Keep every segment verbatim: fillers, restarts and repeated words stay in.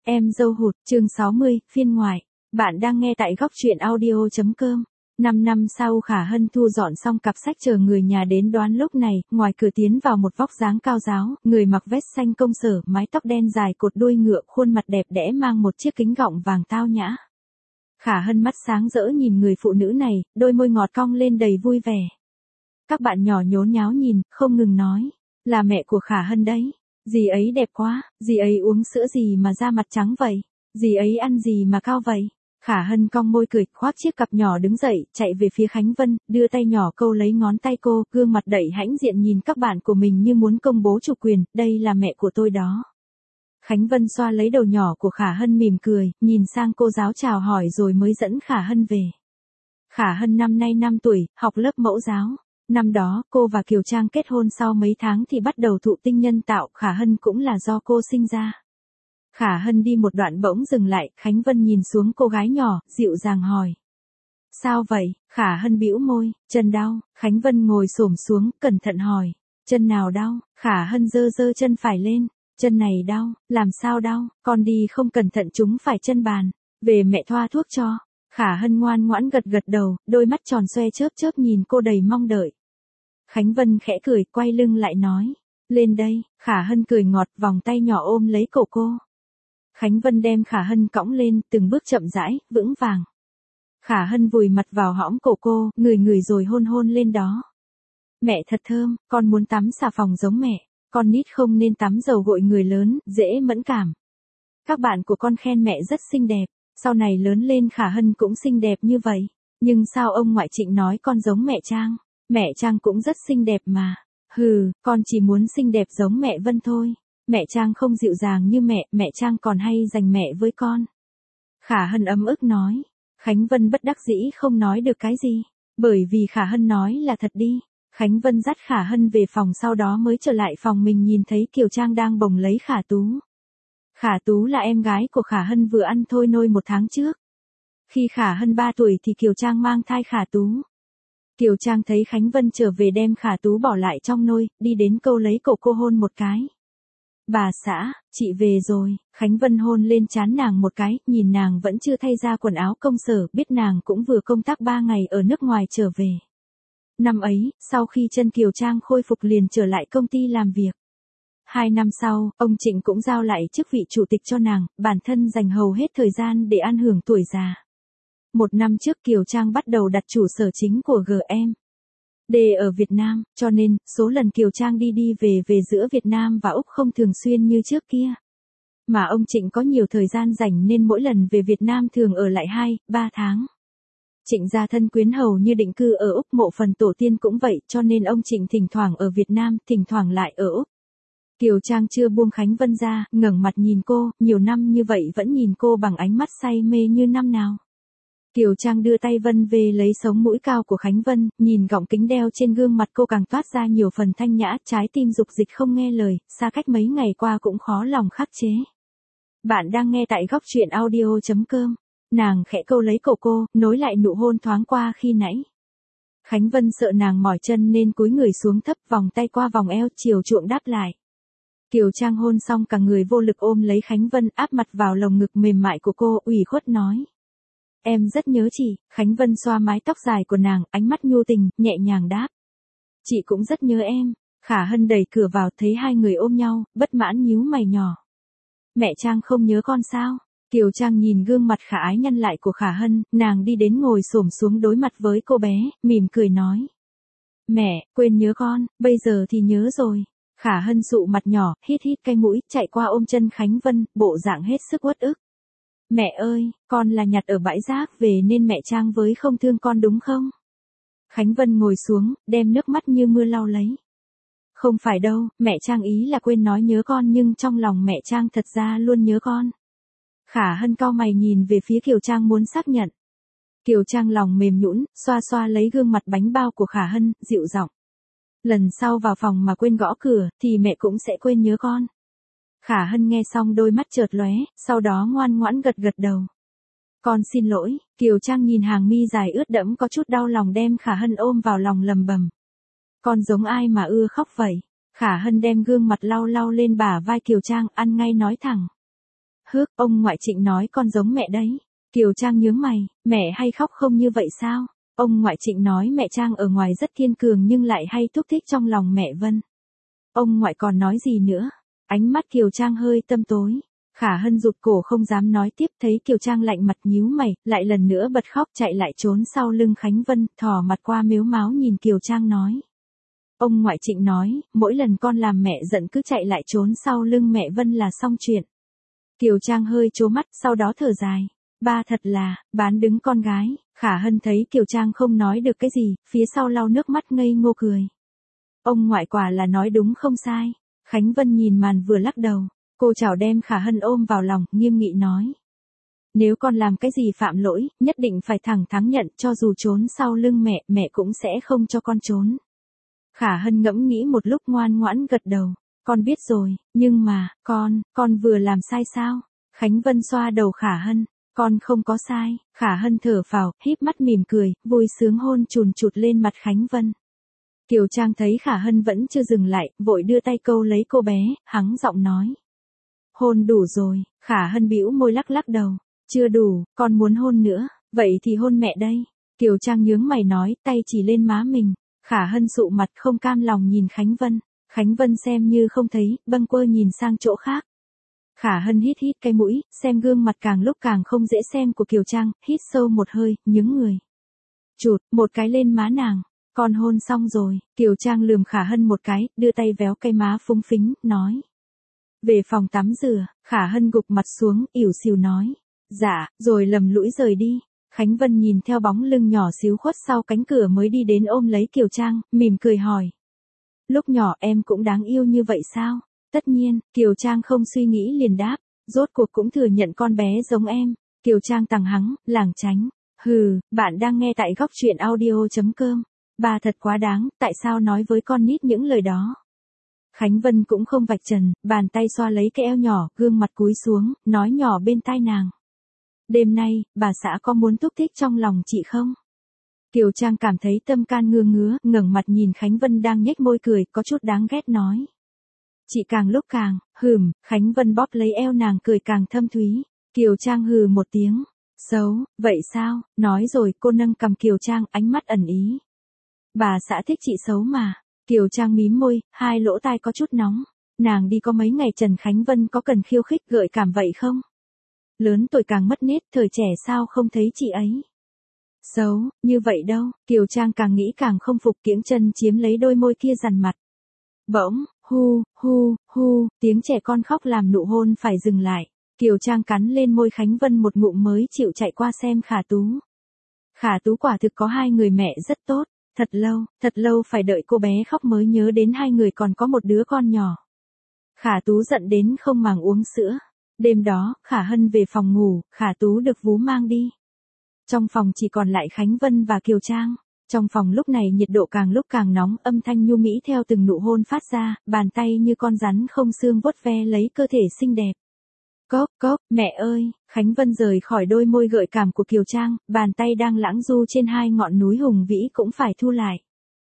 Em dâu hụt, chương sáu mươi, phiên ngoại. Bạn đang nghe tại góc truyện audio.com. Năm năm sau Khả Hân thu dọn xong cặp sách chờ người nhà đến đón, lúc này, ngoài cửa tiến vào một vóc dáng cao ráo, người mặc vest xanh công sở, mái tóc đen dài cột đuôi ngựa, khuôn mặt đẹp đẽ mang một chiếc kính gọng vàng tao nhã. Khả Hân mắt sáng rỡ nhìn người phụ nữ này, đôi môi ngọt cong lên đầy vui vẻ. Các bạn nhỏ nhốn nháo nhìn, không ngừng nói, là mẹ của Khả Hân đấy. Dì ấy đẹp quá, dì ấy uống sữa gì mà da mặt trắng vậy, dì ấy ăn gì mà cao vậy. Khả Hân cong môi cười, khoác chiếc cặp nhỏ đứng dậy, chạy về phía Khánh Vân, đưa tay nhỏ câu lấy ngón tay cô, gương mặt đẩy hãnh diện nhìn các bạn của mình như muốn công bố chủ quyền, đây là mẹ của tôi đó. Khánh Vân xoa lấy đầu nhỏ của Khả Hân mỉm cười, nhìn sang cô giáo chào hỏi rồi mới dẫn Khả Hân về. Khả Hân năm nay năm tuổi, học lớp mẫu giáo. Năm đó, cô và Kiều Trang kết hôn sau mấy tháng thì bắt đầu thụ tinh nhân tạo, Khả Hân cũng là do cô sinh ra. Khả Hân đi một đoạn bỗng dừng lại, Khánh Vân nhìn xuống cô gái nhỏ, dịu dàng hỏi. Sao vậy? Khả Hân bĩu môi, chân đau. Khánh Vân ngồi xổm xuống, cẩn thận hỏi. Chân nào đau? Khả Hân giơ giơ chân phải lên. Chân này đau, làm sao đau? Con đi không cẩn thận chúng phải chân bàn. Về mẹ thoa thuốc cho. Khả Hân ngoan ngoãn gật gật đầu, đôi mắt tròn xoe chớp chớp nhìn cô đầy mong đợi. Khánh Vân khẽ cười, quay lưng lại nói. Lên đây. Khả Hân cười ngọt, vòng tay nhỏ ôm lấy cổ cô. Khánh Vân đem Khả Hân cõng lên, từng bước chậm rãi, vững vàng. Khả Hân vùi mặt vào hõm cổ cô, ngửi ngửi rồi hôn hôn lên đó. Mẹ thật thơm, con muốn tắm xà phòng giống mẹ. Con nít không nên tắm dầu gội, người lớn, dễ mẫn cảm. Các bạn của con khen mẹ rất xinh đẹp. Sau này lớn lên Khả Hân cũng xinh đẹp như vậy. Nhưng sao ông ngoại Trịnh nói con giống mẹ Trang? Mẹ Trang cũng rất xinh đẹp mà. Hừ, con chỉ muốn xinh đẹp giống mẹ Vân thôi. Mẹ Trang không dịu dàng như mẹ, mẹ Trang còn hay giành mẹ với con. Khả Hân ấm ức nói. Khánh Vân bất đắc dĩ không nói được cái gì. Bởi vì Khả Hân nói là thật đi. Khánh Vân dắt Khả Hân về phòng, sau đó mới trở lại phòng mình nhìn thấy Kiều Trang đang bồng lấy Khả Tú. Khả Tú là em gái của Khả Hân vừa ăn thôi nôi một tháng trước. Khi Khả Hân ba tuổi thì Kiều Trang mang thai Khả Tú. Kiều Trang thấy Khánh Vân trở về đem Khả Tú bỏ lại trong nôi, đi đến câu lấy cổ cô hôn một cái. Bà xã, chị về rồi. Khánh Vân hôn lên trán nàng một cái, nhìn nàng vẫn chưa thay ra quần áo công sở, biết nàng cũng vừa công tác ba ngày ở nước ngoài trở về. Năm ấy, sau khi chân Kiều Trang khôi phục liền trở lại công ty làm việc. Hai năm sau, ông Trịnh cũng giao lại chức vị chủ tịch cho nàng, bản thân dành hầu hết thời gian để ăn hưởng tuổi già. Một năm trước Kiều Trang bắt đầu đặt trụ sở chính của giê em đê ở Việt Nam, cho nên, số lần Kiều Trang đi đi về về giữa Việt Nam và Úc không thường xuyên như trước kia. Mà ông Trịnh có nhiều thời gian rảnh nên mỗi lần về Việt Nam thường ở lại hai, ba tháng. Trịnh gia thân quyến hầu như định cư ở Úc, mộ phần tổ tiên cũng vậy, cho nên ông Trịnh thỉnh thoảng ở Việt Nam, thỉnh thoảng lại ở Úc. Kiều Trang chưa buông Khánh Vân ra, ngẩng mặt nhìn cô, nhiều năm như vậy vẫn nhìn cô bằng ánh mắt say mê như năm nào. Kiều Trang đưa tay vân về lấy sống mũi cao của Khánh Vân, nhìn gọng kính đeo trên gương mặt cô càng toát ra nhiều phần thanh nhã, trái tim dục dịch không nghe lời, xa cách mấy ngày qua cũng khó lòng khắc chế. Bạn đang nghe tại góc truyện audio.com. Nàng khẽ câu lấy cổ cô, nối lại nụ hôn thoáng qua khi nãy. Khánh Vân sợ nàng mỏi chân nên cúi người xuống thấp, vòng tay qua vòng eo, chiều chuộng đáp lại. Kiều Trang hôn xong cả người vô lực ôm lấy Khánh Vân, áp mặt vào lồng ngực mềm mại của cô, ủy khuất nói. Em rất nhớ chị. Khánh Vân xoa mái tóc dài của nàng, ánh mắt nhu tình, nhẹ nhàng đáp. Chị cũng rất nhớ em. Khả Hân đẩy cửa vào, thấy hai người ôm nhau, bất mãn nhíu mày nhỏ. Mẹ Trang không nhớ con sao? Kiều Trang nhìn gương mặt khả ái nhăn lại của Khả Hân, nàng đi đến ngồi xổm xuống đối mặt với cô bé, mỉm cười nói. Mẹ, quên nhớ con, bây giờ thì nhớ rồi. Khả Hân sụ mặt nhỏ, hít hít cái mũi, chạy qua ôm chân Khánh Vân, bộ dạng hết sức uất ức. Mẹ ơi, con là nhặt ở bãi rác về nên mẹ Trang với không thương con đúng không? Khánh Vân ngồi xuống, đem nước mắt như mưa lau lấy. Không phải đâu, mẹ Trang ý là quên nói nhớ con nhưng trong lòng mẹ Trang thật ra luôn nhớ con. Khả Hân cau mày nhìn về phía Kiều Trang muốn xác nhận. Kiều Trang lòng mềm nhũn, xoa xoa lấy gương mặt bánh bao của Khả Hân, dịu giọng. Lần sau vào phòng mà quên gõ cửa, thì mẹ cũng sẽ quên nhớ con. Khả Hân nghe xong đôi mắt chợt lóe, sau đó ngoan ngoãn gật gật đầu. Con xin lỗi. Kiều Trang nhìn hàng mi dài ướt đẫm có chút đau lòng đem Khả Hân ôm vào lòng lầm bầm. Con giống ai mà ưa khóc vậy? Khả Hân đem gương mặt lau lau lên bả vai Kiều Trang, ăn ngay nói thẳng. hước, ông ngoại Trịnh nói con giống mẹ đấy. Kiều Trang nhướng mày, mẹ hay khóc không như vậy sao? Ông ngoại Trịnh nói mẹ Trang ở ngoài rất kiên cường nhưng lại hay thúc thích trong lòng mẹ Vân. Ông ngoại còn nói gì nữa? Ánh mắt Kiều Trang hơi tăm tối. Khả Hân rụt cổ không dám nói tiếp, thấy Kiều Trang lạnh mặt nhíu mày, lại lần nữa bật khóc chạy lại trốn sau lưng Khánh Vân, thò mặt qua mếu máo nhìn Kiều Trang nói. Ông ngoại Trịnh nói, mỗi lần con làm mẹ giận cứ chạy lại trốn sau lưng mẹ Vân là xong chuyện. Kiều Trang hơi trố mắt, sau đó thở dài. Ba thật là, bán đứng con gái. Khả Hân thấy Kiều Trang không nói được cái gì, phía sau lau nước mắt ngây ngô cười. Ông ngoại quả là nói đúng không sai. Khánh Vân nhìn màn vừa lắc đầu. Cô chào đem Khả Hân ôm vào lòng, nghiêm nghị nói. Nếu con làm cái gì phạm lỗi, nhất định phải thẳng thắn nhận, cho dù trốn sau lưng mẹ, mẹ cũng sẽ không cho con trốn. Khả Hân ngẫm nghĩ một lúc ngoan ngoãn gật đầu. Con biết rồi, nhưng mà, con, con vừa làm sai sao? Khánh Vân xoa đầu Khả Hân. Con không có sai. Khả Hân thở phào, híp mắt mỉm cười, vui sướng hôn chùn chụt lên mặt Khánh Vân. Kiều Trang thấy Khả Hân vẫn chưa dừng lại, vội đưa tay câu lấy cô bé, hắng giọng nói. Hôn đủ rồi. Khả Hân bĩu môi lắc lắc đầu. Chưa đủ, con muốn hôn nữa. Vậy thì hôn mẹ đây. Kiều Trang nhướng mày nói, tay chỉ lên má mình. Khả Hân sụ mặt không cam lòng nhìn Khánh Vân. Khánh Vân xem như không thấy, bâng quơ nhìn sang chỗ khác. Khả Hân hít hít cái mũi, xem gương mặt càng lúc càng không dễ xem của Kiều Trang, hít sâu một hơi, nhướng người. Chụt, một cái lên má nàng. Con hôn xong rồi. Kiều Trang lườm Khả Hân một cái, đưa tay véo cái má phúng phính, nói. Về phòng tắm rửa. Khả Hân gục mặt xuống, ỉu xìu nói. Dạ, rồi lầm lũi rời đi. Khánh Vân nhìn theo bóng lưng nhỏ xíu khuất sau cánh cửa mới đi đến ôm lấy Kiều Trang, mỉm cười hỏi. Lúc nhỏ em cũng đáng yêu như vậy sao? Tất nhiên, Kiều Trang không suy nghĩ liền đáp. Rốt cuộc cũng thừa nhận con bé giống em. Kiều Trang tằng hắng, lảng tránh. Hừ, bạn đang nghe tại góc truyện audio chấm com. Bà thật quá đáng, tại sao nói với con nít những lời đó? Khánh Vân cũng không vạch trần, bàn tay xoa lấy cái eo nhỏ, gương mặt cúi xuống, nói nhỏ bên tai nàng. Đêm nay, bà xã có muốn thúc thích trong lòng chị không? Kiều Trang cảm thấy tâm can ngứa ngứa, ngẩng mặt nhìn Khánh Vân đang nhếch môi cười, có chút đáng ghét nói. Chị càng lúc càng, hừm, Khánh Vân bóp lấy eo nàng cười càng thâm thúy. Kiều Trang hừ một tiếng. Xấu, vậy sao? Nói rồi cô nâng cầm Kiều Trang, ánh mắt ẩn ý. Bà xã thích chị xấu mà. Kiều Trang mím môi, hai lỗ tai có chút nóng. Nàng đi có mấy ngày Trần Khánh Vân có cần khiêu khích gợi cảm vậy không? Lớn tuổi càng mất nết, thời trẻ sao không thấy chị ấy? Xấu, như vậy đâu. Kiều Trang càng nghĩ càng không phục, kiễng chân chiếm lấy đôi môi kia dằn mặt. Bỗng, hu, hu, hu, tiếng trẻ con khóc làm nụ hôn phải dừng lại. Kiều Trang cắn lên môi Khánh Vân một ngụm mới chịu chạy qua xem Khả Tú. Khả Tú quả thực có hai người mẹ rất tốt. Thật lâu, thật lâu phải đợi cô bé khóc mới nhớ đến hai người còn có một đứa con nhỏ. Khả Tú giận đến không màng uống sữa. Đêm đó, Khả Hân về phòng ngủ, Khả Tú được vú mang đi. Trong phòng chỉ còn lại Khánh Vân và Kiều Trang. Trong phòng lúc này nhiệt độ càng lúc càng nóng, âm thanh nhu mỹ theo từng nụ hôn phát ra, bàn tay như con rắn không xương vuốt ve lấy cơ thể xinh đẹp. Cốc, cốc, mẹ ơi, Khánh Vân rời khỏi đôi môi gợi cảm của Kiều Trang, bàn tay đang lãng du trên hai ngọn núi hùng vĩ cũng phải thu lại.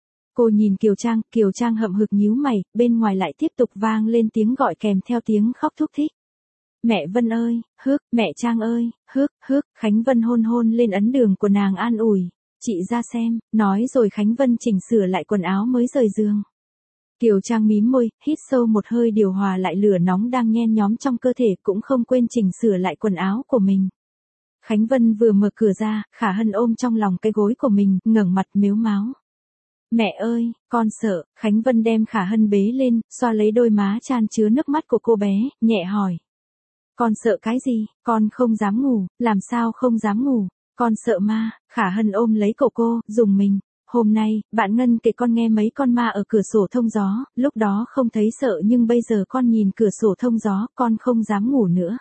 Cô nhìn Kiều Trang, Kiều Trang hậm hực nhíu mày, bên ngoài lại tiếp tục vang lên tiếng gọi kèm theo tiếng khóc thúc thích. Mẹ Vân ơi, hước, mẹ Trang ơi, hước, hước, Khánh Vân hôn hôn lên ấn đường của nàng an ủi. Chị ra xem, nói rồi Khánh Vân chỉnh sửa lại quần áo mới rời giường. Kiều Trang mím môi, hít sâu một hơi điều hòa lại lửa nóng đang nhen nhóm trong cơ thể, cũng không quên chỉnh sửa lại quần áo của mình. Khánh Vân vừa mở cửa ra, Khả Hân ôm trong lòng cái gối của mình, ngẩng mặt mếu máo. Mẹ ơi, con sợ. Khánh Vân đem Khả Hân bế lên, xoa lấy đôi má chan chứa nước mắt của cô bé, nhẹ hỏi. Con sợ cái gì? Con không dám ngủ. Làm sao không dám ngủ? Con sợ ma. Khả Hân ôm lấy cậu cô, dùng mình. Hôm nay, bạn Ngân kể con nghe mấy con ma ở cửa sổ thông gió, lúc đó không thấy sợ nhưng bây giờ con nhìn cửa sổ thông gió, con không dám ngủ nữa.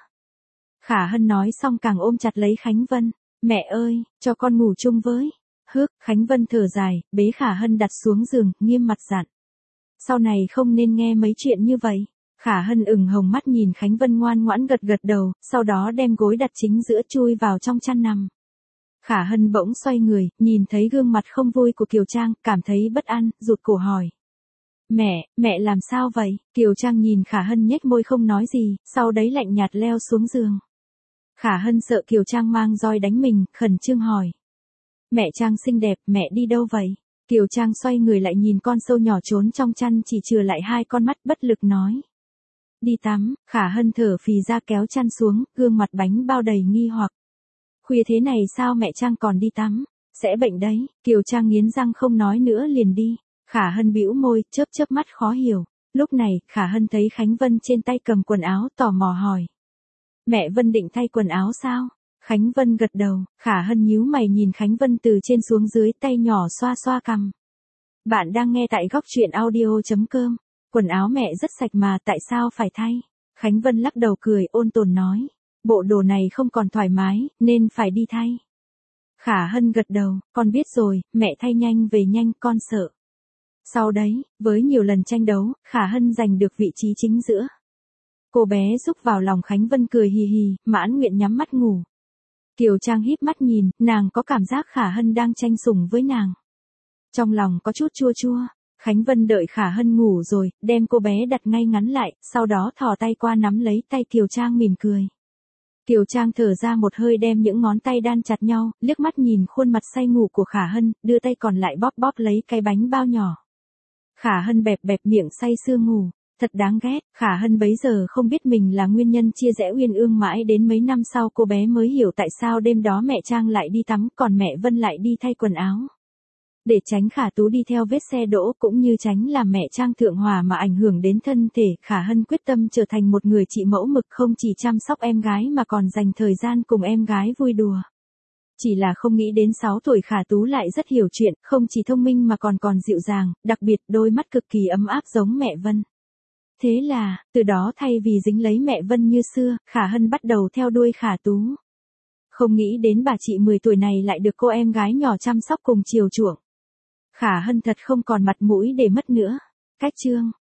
Khả Hân nói xong càng ôm chặt lấy Khánh Vân. Mẹ ơi, cho con ngủ chung với. Hước, Khánh Vân thở dài, bế Khả Hân đặt xuống giường, nghiêm mặt dặn. Sau này không nên nghe mấy chuyện như vậy. Khả Hân ửng hồng mắt nhìn Khánh Vân ngoan ngoãn gật gật đầu, sau đó đem gối đặt chính giữa chui vào trong chăn nằm. Khả Hân bỗng xoay người, nhìn thấy gương mặt không vui của Kiều Trang, cảm thấy bất an, rụt cổ hỏi. Mẹ, mẹ làm sao vậy? Kiều Trang nhìn Khả Hân nhếch môi không nói gì, sau đấy lạnh nhạt leo xuống giường. Khả Hân sợ Kiều Trang mang roi đánh mình, khẩn trương hỏi. Mẹ Trang xinh đẹp, mẹ đi đâu vậy? Kiều Trang xoay người lại nhìn con sâu nhỏ trốn trong chăn chỉ chừa lại hai con mắt bất lực nói. Đi tắm. Khả Hân thở phì ra kéo chăn xuống, gương mặt bánh bao đầy nghi hoặc. Khuya thế này sao mẹ Trang còn đi tắm? Sẽ bệnh đấy. Kiều Trang nghiến răng không nói nữa liền đi. Khả Hân bĩu môi, chớp chớp mắt khó hiểu. Lúc này, Khả Hân thấy Khánh Vân trên tay cầm quần áo, tò mò hỏi. Mẹ Vân định thay quần áo sao? Khánh Vân gật đầu. Khả Hân nhíu mày nhìn Khánh Vân từ trên xuống dưới, tay nhỏ xoa xoa cằm. Bạn đang nghe tại góc truyện audio chấm com. Quần áo mẹ rất sạch mà, tại sao phải thay? Khánh Vân lắc đầu cười, ôn tồn nói. Bộ đồ này không còn thoải mái, nên phải đi thay. Khả Hân gật đầu, con biết rồi, mẹ thay nhanh về nhanh, con sợ. Sau đấy, với nhiều lần tranh đấu, Khả Hân giành được vị trí chính giữa. Cô bé rúc vào lòng Khánh Vân cười hì hì, mãn nguyện nhắm mắt ngủ. Kiều Trang híp mắt nhìn, nàng có cảm giác Khả Hân đang tranh sủng với nàng. Trong lòng có chút chua chua. Khánh Vân đợi Khả Hân ngủ rồi, đem cô bé đặt ngay ngắn lại, sau đó thò tay qua nắm lấy tay Kiều Trang mỉm cười. Kiều Trang thở ra một hơi đem những ngón tay đan chặt nhau, liếc mắt nhìn khuôn mặt say ngủ của Khả Hân, đưa tay còn lại bóp bóp lấy cái bánh bao nhỏ. Khả Hân bẹp bẹp miệng say sưa ngủ. Thật đáng ghét, Khả Hân bấy giờ không biết mình là nguyên nhân chia rẽ uyên ương, mãi đến mấy năm sau cô bé mới hiểu tại sao đêm đó mẹ Trang lại đi tắm còn mẹ Vân lại đi thay quần áo. Để tránh Khả Tú đi theo vết xe đỗ cũng như tránh làm mẹ Trang thượng hòa mà ảnh hưởng đến thân thể, Khả Hân quyết tâm trở thành một người chị mẫu mực, không chỉ chăm sóc em gái mà còn dành thời gian cùng em gái vui đùa. Chỉ là không nghĩ đến sáu tuổi Khả Tú lại rất hiểu chuyện, không chỉ thông minh mà còn còn dịu dàng, đặc biệt đôi mắt cực kỳ ấm áp giống mẹ Vân. Thế là, từ đó thay vì dính lấy mẹ Vân như xưa, Khả Hân bắt đầu theo đuôi Khả Tú. Không nghĩ đến bà chị mười tuổi này lại được cô em gái nhỏ chăm sóc cùng chiều chuộng. Khả Hân thật không còn mặt mũi để mất nữa. Cách chương